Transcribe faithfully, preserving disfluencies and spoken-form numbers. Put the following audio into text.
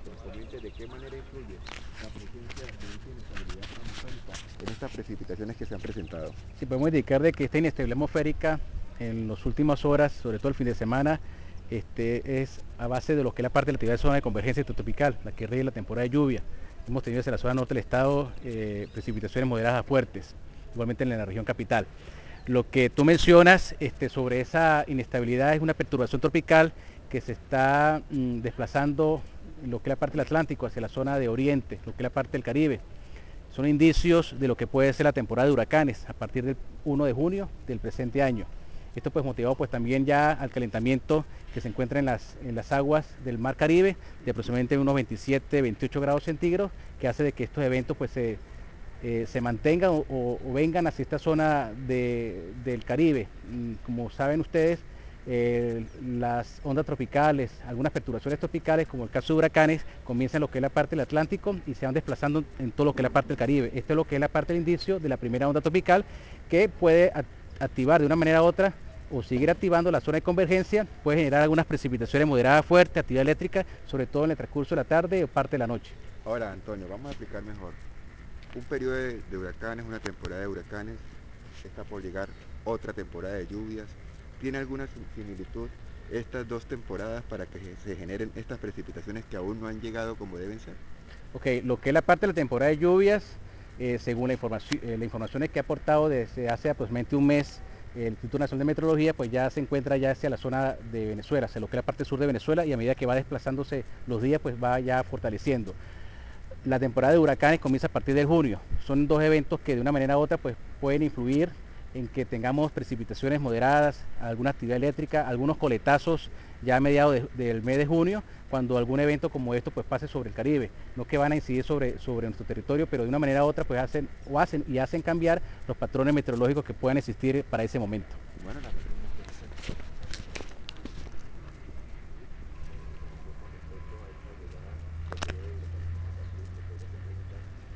nos comente de qué manera influye la presencia de esta inestabilidad atmosférica en estas precipitaciones que se han presentado. Sí, podemos indicar de que esta inestabilidad atmosférica en las últimas horas, sobre todo el fin de semana, este, es a base de lo que es la parte de la actividad de zona de convergencia intertropical, la que rige la temporada de lluvia. Hemos tenido desde la zona norte del estado eh, precipitaciones moderadas a fuertes, igualmente en la región capital. Lo que tú mencionas este, sobre esa inestabilidad es una perturbación tropical que se está mm, desplazando en lo que es la parte del Atlántico hacia la zona de Oriente, lo que es la parte del Caribe. Son indicios de lo que puede ser la temporada de huracanes a partir del primero de junio del presente año. Esto pues motivado pues también ya al calentamiento que se encuentra en las, en las aguas del mar Caribe de aproximadamente unos veintisiete, veintiocho grados centígrados, que hace de que estos eventos pues se, eh, se mantengan o, o, o, vengan hacia esta zona de, del Caribe. Como saben ustedes, eh, las ondas tropicales, algunas perturbaciones tropicales, como el caso de huracanes, comienzan en lo que es la parte del Atlántico y se van desplazando en todo lo que es la parte del Caribe. Esto es lo que es la parte del indicio de la primera onda tropical, que puede activar de una manera u otra o seguir activando la zona de convergencia, puede generar algunas precipitaciones moderadas fuertes, actividad eléctrica, sobre todo en el transcurso de la tarde o parte de la noche. Ahora, Antonio, vamos a explicar mejor. Un periodo de, de huracanes, una temporada de huracanes, está por llegar otra temporada de lluvias. ¿Tiene alguna similitud estas dos temporadas para que se generen estas precipitaciones que aún no han llegado como deben ser? Ok, lo que es la parte de la temporada de lluvias, eh, según la información, eh, la información que ha aportado desde hace aproximadamente un mes el Instituto Nacional de Meteorología, pues ya se encuentra ya hacia la zona de Venezuela, hacia lo que es la parte sur de Venezuela, y a medida que va desplazándose los días, pues va ya fortaleciendo. La temporada de huracanes comienza a partir de junio. Son dos eventos que de una manera u otra pues pueden influir en que tengamos precipitaciones moderadas, alguna actividad eléctrica, algunos coletazos ya a mediados de, del mes de junio, cuando algún evento como esto pues pase sobre el Caribe. No que van a incidir sobre, sobre nuestro territorio, pero de una manera u otra pues hacen, o hacen y hacen cambiar los patrones meteorológicos que puedan existir para ese momento.